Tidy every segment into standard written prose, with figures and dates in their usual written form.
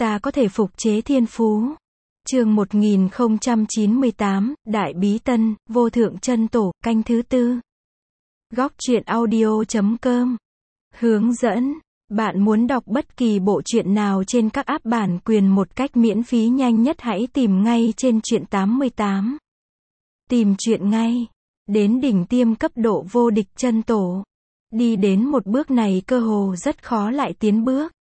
ta có thể phục chế thiên phú. Chương 1098, Đại Bí Tân, Vô Thượng Chân Tổ, canh thứ tư. Góc truyện audio.com. Hướng dẫn. Bạn muốn đọc bất kỳ bộ truyện nào trên các app bản quyền một cách miễn phí nhanh nhất hãy tìm ngay trên truyện 88. Tìm truyện ngay. Đến đỉnh tiêm cấp độ vô địch chân tổ. Đi đến một bước này cơ hồ rất khó lại tiến bước.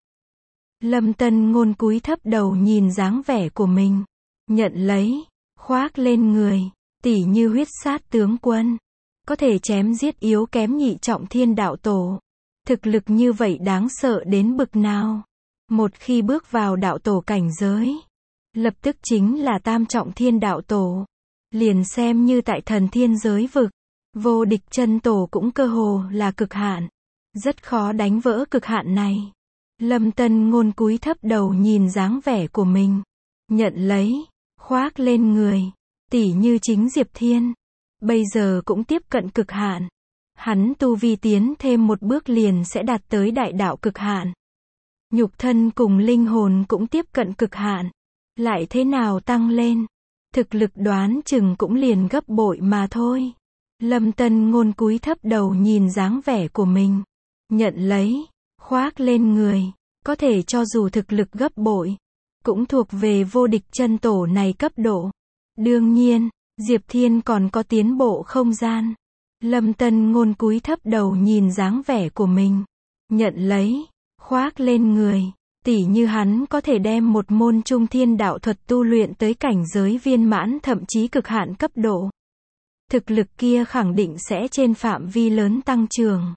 Lâm Tân Ngôn cúi thấp đầu nhìn dáng vẻ của mình. Nhận lấy, khoác lên người, tỉ như huyết sát tướng quân. Có thể chém giết yếu kém nhị trọng thiên đạo tổ. Thực lực như vậy đáng sợ đến bực nào. Một khi bước vào đạo tổ cảnh giới, lập tức chính là tam trọng thiên đạo tổ. Liền xem như tại thần thiên giới vực, vô địch chân tổ cũng cơ hồ là cực hạn. Rất khó đánh vỡ cực hạn này. Lâm Tân Ngôn cúi thấp đầu nhìn dáng vẻ của mình. Nhận lấy, khoác lên người, tỉ như chính Diệp Thiên. Bây giờ cũng tiếp cận cực hạn. Hắn tu vi tiến thêm một bước liền sẽ đạt tới đại đạo cực hạn. Nhục thân cùng linh hồn cũng tiếp cận cực hạn. Lại thế nào tăng lên? Thực lực đoán chừng cũng liền gấp bội mà thôi. Lâm Tân Ngôn cúi thấp đầu nhìn dáng vẻ của mình. Nhận lấy, khoác lên người. Có thể cho dù thực lực gấp bội, cũng thuộc về vô địch chân tổ này cấp độ. Đương nhiên, Diệp Thiên còn có tiến bộ không gian. Lâm Tân Ngôn cúi thấp đầu nhìn dáng vẻ của mình. Nhận lấy, khoác lên người. Tỉ như hắn có thể đem một môn trung thiên đạo thuật tu luyện tới cảnh giới viên mãn thậm chí cực hạn cấp độ. Thực lực kia khẳng định sẽ trên phạm vi lớn tăng trưởng.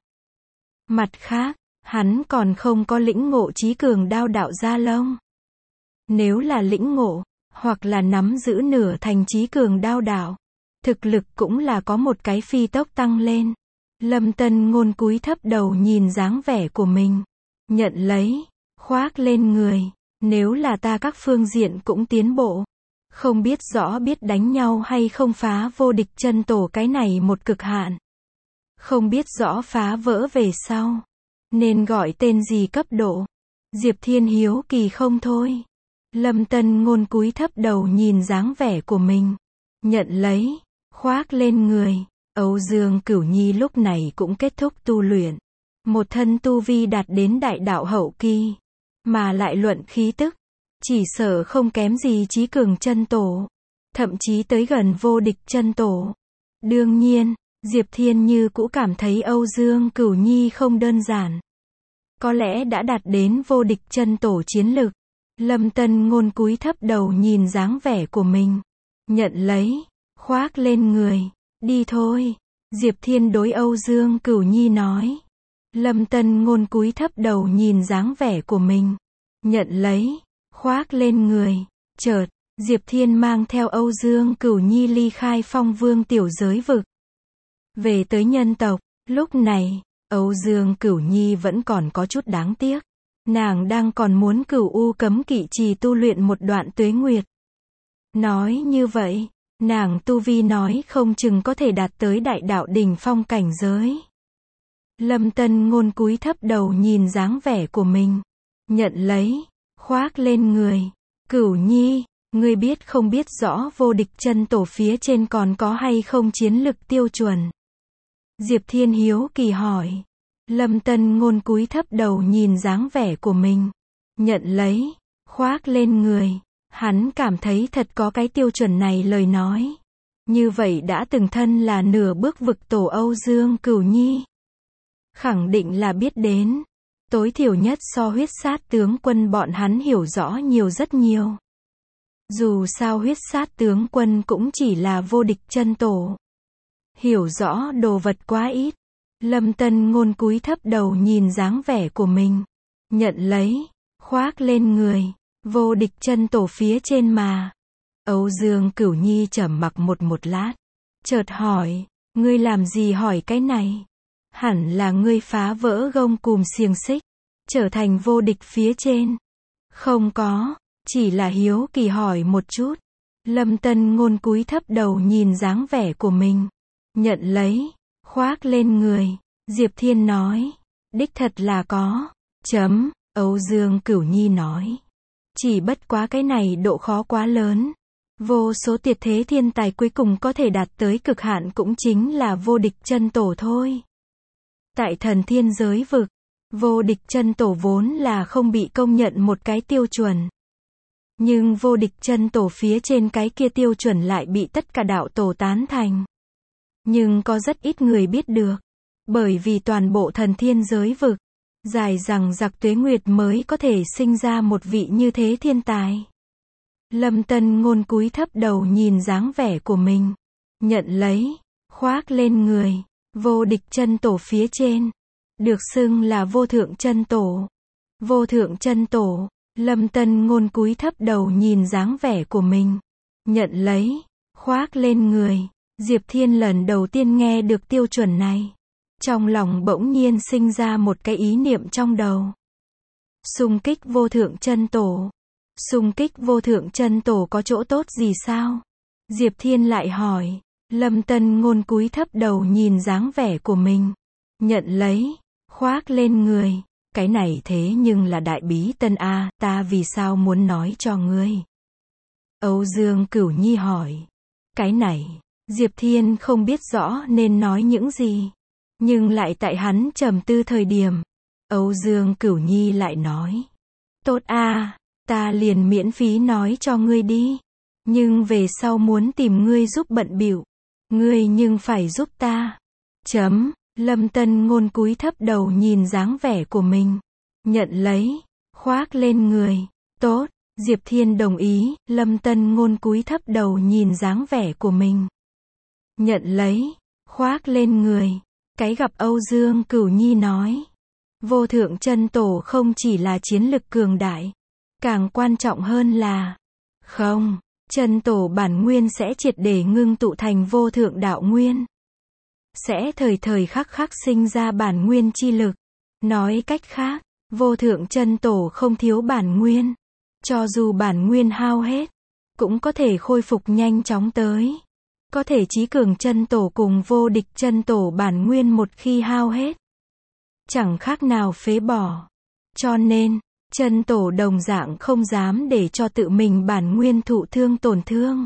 Mặt khác, hắn còn không có lĩnh ngộ chí cường đao đạo gia long. Nếu là lĩnh ngộ, hoặc là nắm giữ nửa thành chí cường đao đạo, thực lực cũng là có một cái phi tốc tăng lên. Lâm Tân Ngôn cúi thấp đầu nhìn dáng vẻ của mình. Nhận lấy, khoác lên người. Nếu là ta các phương diện cũng tiến bộ. Không biết rõ biết đánh nhau hay không phá vô địch chân tổ cái này một cực hạn. Không biết rõ phá vỡ về sau. Nên gọi tên gì cấp độ. Diệp Thiên hiếu kỳ không thôi. Lâm Tân Ngôn cúi thấp đầu nhìn dáng vẻ của mình. Nhận lấy, khoác lên người. Âu Dương Cửu Nhi lúc này cũng kết thúc tu luyện. Một thân tu vi đạt đến đại đạo hậu kỳ. Mà lại luận khí tức. Chỉ sợ không kém gì chí cường chân tổ. Thậm chí tới gần vô địch chân tổ. Đương nhiên, Diệp Thiên như cũ cảm thấy Âu Dương Cửu Nhi không đơn giản. Có lẽ đã đạt đến vô địch chân tổ chiến lực. Lâm Tân Ngôn cúi thấp đầu nhìn dáng vẻ của mình. Nhận lấy, khoác lên người. Đi thôi. Diệp Thiên đối Âu Dương Cửu Nhi nói. Lâm Tân Ngôn cúi thấp đầu nhìn dáng vẻ của mình. Nhận lấy, khoác lên người. Chợt, Diệp Thiên mang theo Âu Dương Cửu Nhi ly khai Phong Vương tiểu giới vực. Về tới nhân tộc, lúc này, Âu Dương Cửu Nhi vẫn còn có chút đáng tiếc. Nàng đang còn muốn Cửu U cấm kỵ trì tu luyện một đoạn tuế nguyệt. Nói như vậy, nàng tu vi nói không chừng có thể đạt tới đại đạo đỉnh phong cảnh giới. Lâm Tân Ngôn cúi thấp đầu nhìn dáng vẻ của mình. Nhận lấy, khoác lên người. Cửu Nhi, ngươi biết không biết rõ vô địch chân tổ phía trên còn có hay không chiến lực tiêu chuẩn? Diệp Thiên hiếu kỳ hỏi. Lâm Tân Ngôn cúi thấp đầu nhìn dáng vẻ của mình. Nhận lấy, khoác lên người. Hắn cảm thấy thật có cái tiêu chuẩn này lời nói. Như vậy đã từng thân là nửa bước vực tổ Âu Dương Cửu Nhi. Khẳng định là biết đến. Tối thiểu nhất so huyết sát tướng quân bọn hắn hiểu rõ nhiều rất nhiều. Dù sao huyết sát tướng quân cũng chỉ là vô địch chân tổ. Hiểu rõ đồ vật quá ít. Lâm Tân Ngôn cúi thấp đầu nhìn dáng vẻ của mình. Nhận lấy, khoác lên người. Vô địch chân tổ phía trên mà. Âu Dương Cửu Nhi trầm mặc một lát. Chợt hỏi, ngươi làm gì hỏi cái này? Hẳn là ngươi phá vỡ gông cùm xiềng xích. Trở thành vô địch phía trên. Không có, chỉ là hiếu kỳ hỏi một chút. Lâm Tân Ngôn cúi thấp đầu nhìn dáng vẻ của mình. Nhận lấy, khoác lên người. Diệp Thiên nói, đích thật là có. Âu Dương Cửu Nhi nói. Chỉ bất quá cái này độ khó quá lớn. Vô số tuyệt thế thiên tài cuối cùng có thể đạt tới cực hạn cũng chính là vô địch chân tổ thôi. Tại thần thiên giới vực, vô địch chân tổ vốn là không bị công nhận một cái tiêu chuẩn. Nhưng vô địch chân tổ phía trên cái kia tiêu chuẩn lại bị tất cả đạo tổ tán thành. Nhưng có rất ít người biết được. Bởi vì toàn bộ thần thiên giới vực, dài rằng giặc tuế nguyệt mới có thể sinh ra một vị như thế thiên tài. Lâm Tân Ngôn cúi thấp đầu nhìn dáng vẻ của mình. Nhận lấy, khoác lên người, vô địch chân tổ phía trên. Được xưng là vô thượng chân tổ. Vô thượng chân tổ, Lâm Tân Ngôn cúi thấp đầu nhìn dáng vẻ của mình. Nhận lấy, khoác lên người. Diệp Thiên lần đầu tiên nghe được tiêu chuẩn này. Trong lòng bỗng nhiên sinh ra một cái ý niệm trong đầu. Xung kích vô thượng chân tổ. Xung kích vô thượng chân tổ có chỗ tốt gì sao? Diệp Thiên lại hỏi. Lâm Tân Ngôn cúi thấp đầu nhìn dáng vẻ của mình. Nhận lấy, khoác lên người. Cái này thế nhưng là đại bí tân a, ta vì sao muốn nói cho ngươi? Âu Dương Cửu Nhi hỏi. Cái này, Diệp Thiên không biết rõ nên nói những gì. Nhưng lại tại hắn trầm tư thời điểm, Âu Dương Cửu Nhi lại nói. Tốt a, ta liền miễn phí nói cho ngươi đi. Nhưng về sau muốn tìm ngươi giúp bận bịu. Ngươi nhưng phải giúp ta. Lâm Tân Ngôn cúi thấp đầu nhìn dáng vẻ của mình. Nhận lấy, khoác lên người. Tốt, Diệp Thiên đồng ý. Lâm Tân Ngôn cúi thấp đầu nhìn dáng vẻ của mình. Nhận lấy, khoác lên người. Cái gặp Âu Dương Cửu Nhi nói. Vô thượng chân tổ không chỉ là chiến lực cường đại. Càng quan trọng hơn là, không, chân tổ bản nguyên sẽ triệt để ngưng tụ thành vô thượng đạo nguyên. Sẽ thời thời khắc khắc sinh ra bản nguyên chi lực. Nói cách khác, vô thượng chân tổ không thiếu bản nguyên. Cho dù bản nguyên hao hết, cũng có thể khôi phục nhanh chóng tới. Có thể chí cường chân tổ cùng vô địch chân tổ bản nguyên một khi hao hết, chẳng khác nào phế bỏ. Cho nên, chân tổ đồng dạng không dám để cho tự mình bản nguyên thụ thương tổn thương.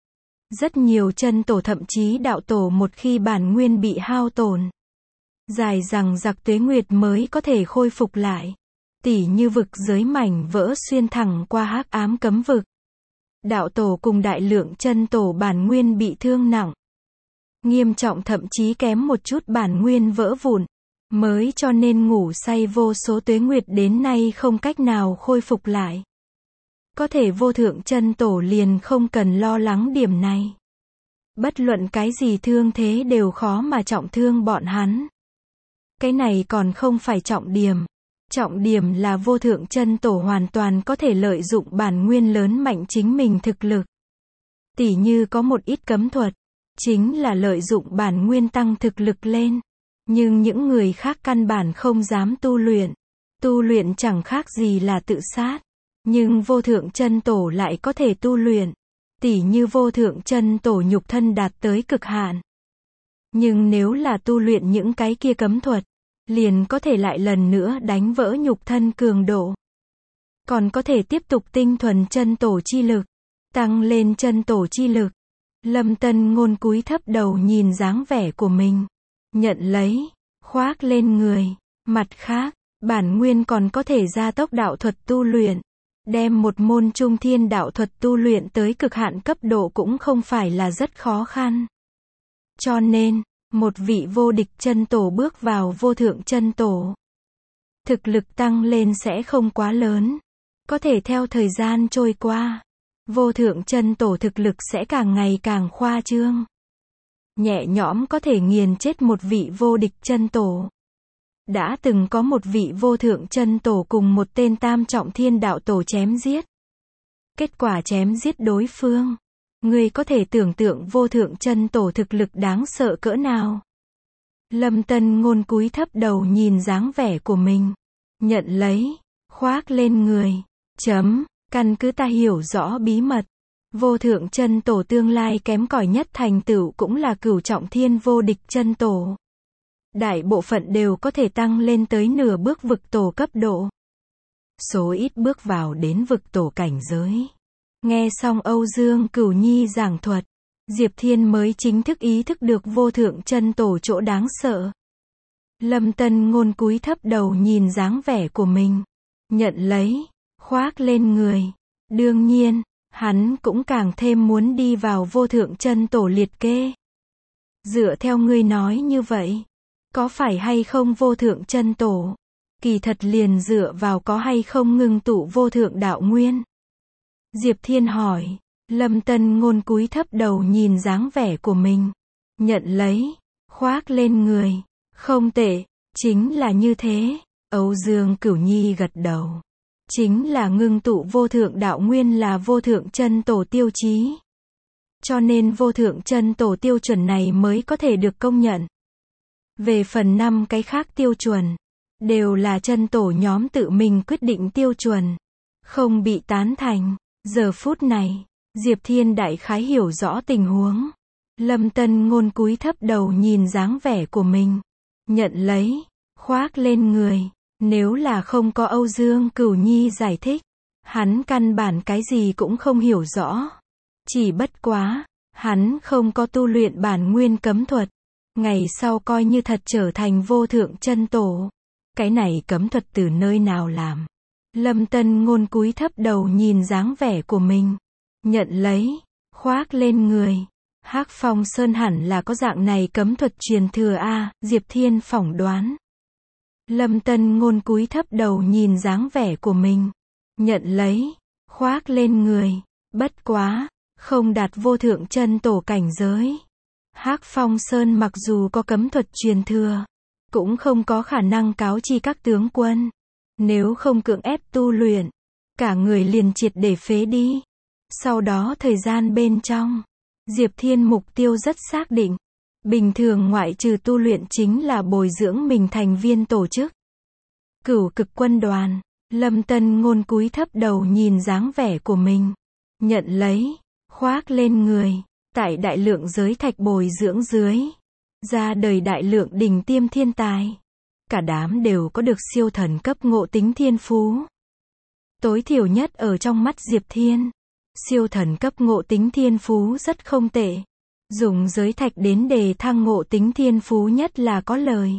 Rất nhiều chân tổ thậm chí đạo tổ một khi bản nguyên bị hao tổn, dài rằng giặc tuế nguyệt mới có thể khôi phục lại. Tỉ như vực giới mảnh vỡ xuyên thẳng qua hắc ám cấm vực. Đạo tổ cùng đại lượng chân tổ bản nguyên bị thương nặng. Nghiêm trọng thậm chí kém một chút bản nguyên vỡ vụn. Mới cho nên ngủ say vô số tuế nguyệt đến nay không cách nào khôi phục lại. Có thể vô thượng chân tổ liền không cần lo lắng điểm này. Bất luận cái gì thương thế đều khó mà trọng thương bọn hắn. Cái này còn không phải trọng điểm. Trọng điểm là vô thượng chân tổ hoàn toàn có thể lợi dụng bản nguyên lớn mạnh chính mình thực lực. Tỉ như có một ít cấm thuật, chính là lợi dụng bản nguyên tăng thực lực lên. Nhưng những người khác căn bản không dám tu luyện. Tu luyện chẳng khác gì là tự sát. Nhưng vô thượng chân tổ lại có thể tu luyện. Tỉ như vô thượng chân tổ nhục thân đạt tới cực hạn. Nhưng nếu là tu luyện những cái kia cấm thuật, liền có thể lại lần nữa đánh vỡ nhục thân cường độ. Còn có thể tiếp tục tinh thuần chân tổ chi lực, tăng lên chân tổ chi lực. Lâm Tân Ngôn cúi thấp đầu nhìn dáng vẻ của mình. Nhận lấy, khoác lên người. Mặt khác, bản nguyên còn có thể gia tốc đạo thuật tu luyện. Đem một môn trung thiên đạo thuật tu luyện tới cực hạn cấp độ cũng không phải là rất khó khăn. Cho nên, một vị vô địch chân tổ bước vào vô thượng chân tổ. Thực lực tăng lên sẽ không quá lớn. Có thể theo thời gian trôi qua, vô thượng chân tổ thực lực sẽ càng ngày càng khoa trương. Nhẹ nhõm có thể nghiền chết một vị vô địch chân tổ. Đã từng có một vị vô thượng chân tổ cùng một tên tam trọng thiên đạo tổ chém giết. Kết quả chém giết đối phương. Ngươi có thể tưởng tượng vô thượng chân tổ thực lực đáng sợ cỡ nào. Lâm Tân Ngôn cúi thấp đầu nhìn dáng vẻ của mình. Nhận lấy, khoác lên người. Căn cứ ta hiểu rõ bí mật. Vô thượng chân tổ tương lai kém cỏi nhất thành tựu cũng là cửu trọng thiên vô địch chân tổ. Đại bộ phận đều có thể tăng lên tới nửa bước vực tổ cấp độ. số ít bước vào đến vực tổ cảnh giới. Nghe xong Âu Dương Cửu Nhi giảng thuật, Diệp Thiên mới chính thức ý thức được vô thượng chân tổ chỗ đáng sợ. Lâm Tân Ngôn cúi thấp đầu nhìn dáng vẻ của mình, nhận lấy, khoác lên người. Đương nhiên, hắn cũng càng thêm muốn đi vào vô thượng chân tổ liệt kê. Dựa theo ngươi nói như vậy, có phải hay không vô thượng chân tổ? Kỳ thật liền dựa vào có hay không ngưng tụ vô thượng đạo nguyên. Diệp Thiên hỏi. Lâm Tân Ngôn cúi thấp đầu nhìn dáng vẻ của mình, nhận lấy, khoác lên người. Không tệ, chính là như thế. Âu Dương Cửu Nhi gật đầu. Chính là ngưng tụ vô thượng đạo nguyên là vô thượng chân tổ tiêu chí. Cho nên vô thượng chân tổ tiêu chuẩn này mới có thể được công nhận. Về phần 5 cái khác tiêu chuẩn, đều là chân tổ nhóm tự mình quyết định tiêu chuẩn, không bị tán thành. Giờ phút này, Diệp Thiên đại khái hiểu rõ tình huống. Lâm Tân Ngôn cúi thấp đầu nhìn dáng vẻ của mình, nhận lấy, khoác lên người. Nếu là không có Âu Dương Cửu Nhi giải thích, hắn căn bản cái gì cũng không hiểu rõ. Chỉ bất quá, hắn không có tu luyện bản nguyên cấm thuật. Ngày sau coi như thật trở thành vô thượng chân tổ. Cái này cấm thuật từ nơi nào làm? Lâm Tân Ngôn cúi thấp đầu nhìn dáng vẻ của mình, nhận lấy, khoác lên người. Hắc Phong Sơn hẳn là có dạng này cấm thuật truyền thừa a, Diệp Thiên phỏng đoán. Lâm Tân Ngôn cúi thấp đầu nhìn dáng vẻ của mình, nhận lấy, khoác lên người. Bất quá, không đạt vô thượng chân tổ cảnh giới. Hắc Phong Sơn mặc dù có cấm thuật truyền thừa, cũng không có khả năng cáo chi các tướng quân. Nếu không cưỡng ép tu luyện, cả người liền triệt để phế đi. Sau đó thời gian bên trong, Diệp Thiên mục tiêu rất xác định. Bình thường ngoại trừ tu luyện chính là bồi dưỡng mình thành viên tổ chức. Cửu Cực Quân đoàn. Lâm Tân Ngôn cúi thấp đầu nhìn dáng vẻ của mình, nhận lấy, khoác lên người. Tại đại lượng giới thạch bồi dưỡng dưới, ra đời đại lượng đỉnh tiêm thiên tài. Cả đám đều có được siêu thần cấp ngộ tính thiên phú. Tối thiểu nhất ở trong mắt Diệp Thiên, siêu thần cấp ngộ tính thiên phú rất không tệ. Dùng giới thạch đến đề thăng ngộ tính thiên phú nhất là có lời.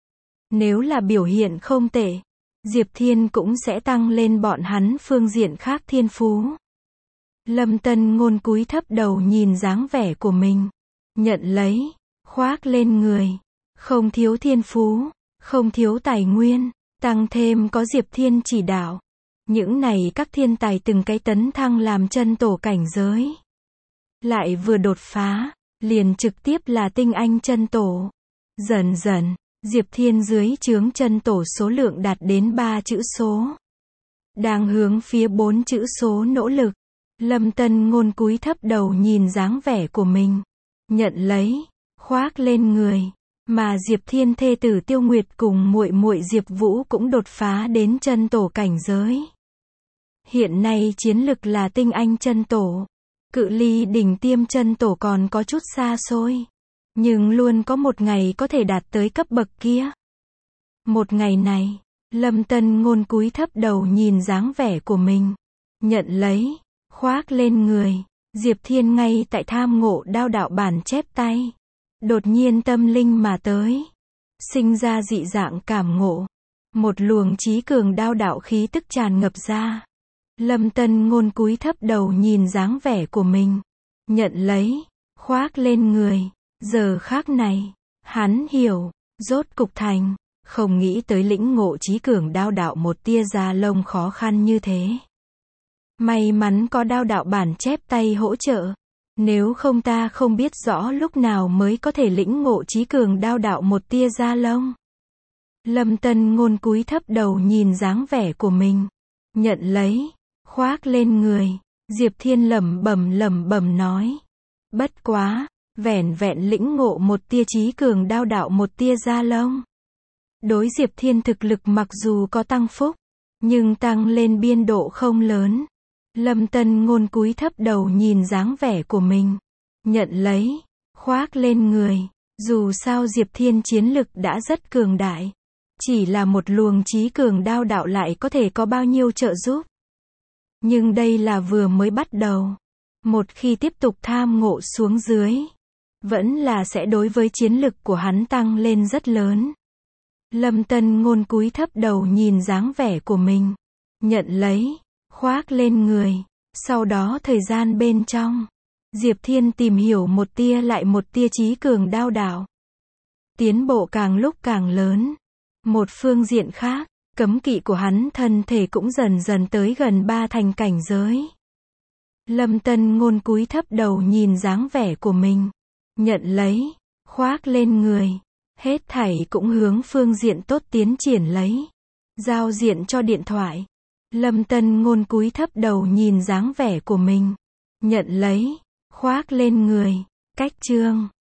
Nếu là biểu hiện không tệ, Diệp Thiên cũng sẽ tăng lên bọn hắn phương diện khác thiên phú. Lâm Tân Ngôn cúi thấp đầu nhìn dáng vẻ của mình, nhận lấy, khoác lên người. Không thiếu thiên phú, không thiếu tài nguyên, tăng thêm có Diệp Thiên chỉ đạo. Những này các thiên tài từng cái tấn thăng làm chân tổ cảnh giới. Lại vừa đột phá, liền trực tiếp là tinh anh chân tổ. Dần dần, Diệp Thiên dưới trướng chân tổ số lượng đạt đến 3 chữ số. Đang hướng phía 4 chữ số nỗ lực. Lâm Tân Ngôn cúi thấp đầu nhìn dáng vẻ của mình, nhận lấy, khoác lên người. Mà Diệp Thiên thê tử Tiêu Nguyệt cùng muội muội Diệp Vũ cũng đột phá đến chân tổ cảnh giới. Hiện nay chiến lực là tinh anh chân tổ. Cự ly đỉnh tiêm chân tổ còn có chút xa xôi, nhưng luôn có một ngày có thể đạt tới cấp bậc kia. Một ngày này, Lâm Tân Ngôn cúi thấp đầu nhìn dáng vẻ của mình, nhận lấy, khoác lên người. Diệp Thiên ngay tại tham ngộ đao đạo bản chép tay, đột nhiên tâm linh mà tới, sinh ra dị dạng cảm ngộ. Một luồng chí cường đao đạo khí tức tràn ngập ra. Lâm Tân Ngôn cúi thấp đầu nhìn dáng vẻ của mình, nhận lấy, khoác lên người. Giờ khắc này, hắn hiểu, rốt cục thành, không nghĩ tới lĩnh ngộ chí cường đao đạo một tia da lông khó khăn như thế. May mắn có đao đạo bản chép tay hỗ trợ, nếu không ta không biết rõ lúc nào mới có thể lĩnh ngộ chí cường đao đạo một tia da lông. Lâm Tân Ngôn cúi thấp đầu nhìn dáng vẻ của mình, nhận lấy, khoác lên người. Diệp Thiên lẩm bẩm nói, bất quá, vẻn vẹn lĩnh ngộ một tia chí cường đao đạo một tia da lông. Đối Diệp Thiên thực lực mặc dù có tăng phúc, nhưng tăng lên biên độ không lớn. Lâm Tân Ngôn cúi thấp đầu nhìn dáng vẻ của mình, nhận lấy, khoác lên người. Dù sao Diệp Thiên chiến lực đã rất cường đại, Chỉ là một luồng trí cường đao đạo lại có thể có bao nhiêu trợ giúp. Nhưng đây là vừa mới bắt đầu. Một khi tiếp tục tham ngộ xuống dưới, vẫn là sẽ đối với chiến lực của hắn tăng lên rất lớn. Lâm Tân Ngôn cúi thấp đầu nhìn dáng vẻ của mình. Nhận lấy, khoác lên người. Sau đó thời gian bên trong, Diệp Thiên tìm hiểu một tia lại một tia trí cường đao đạo. Tiến bộ càng lúc càng lớn. Một phương diện khác, cấm kỵ của hắn thân thể cũng dần dần tới gần 3 thành cảnh giới. Lâm Tân Ngôn cúi thấp đầu nhìn dáng vẻ của mình. Nhận lấy, khoác lên người. Hết thảy cũng hướng phương diện tốt tiến triển lấy. Giao diện cho điện thoại. Lâm Tân Ngôn cúi thấp đầu nhìn dáng vẻ của mình. Nhận lấy, khoác lên người. Cách chương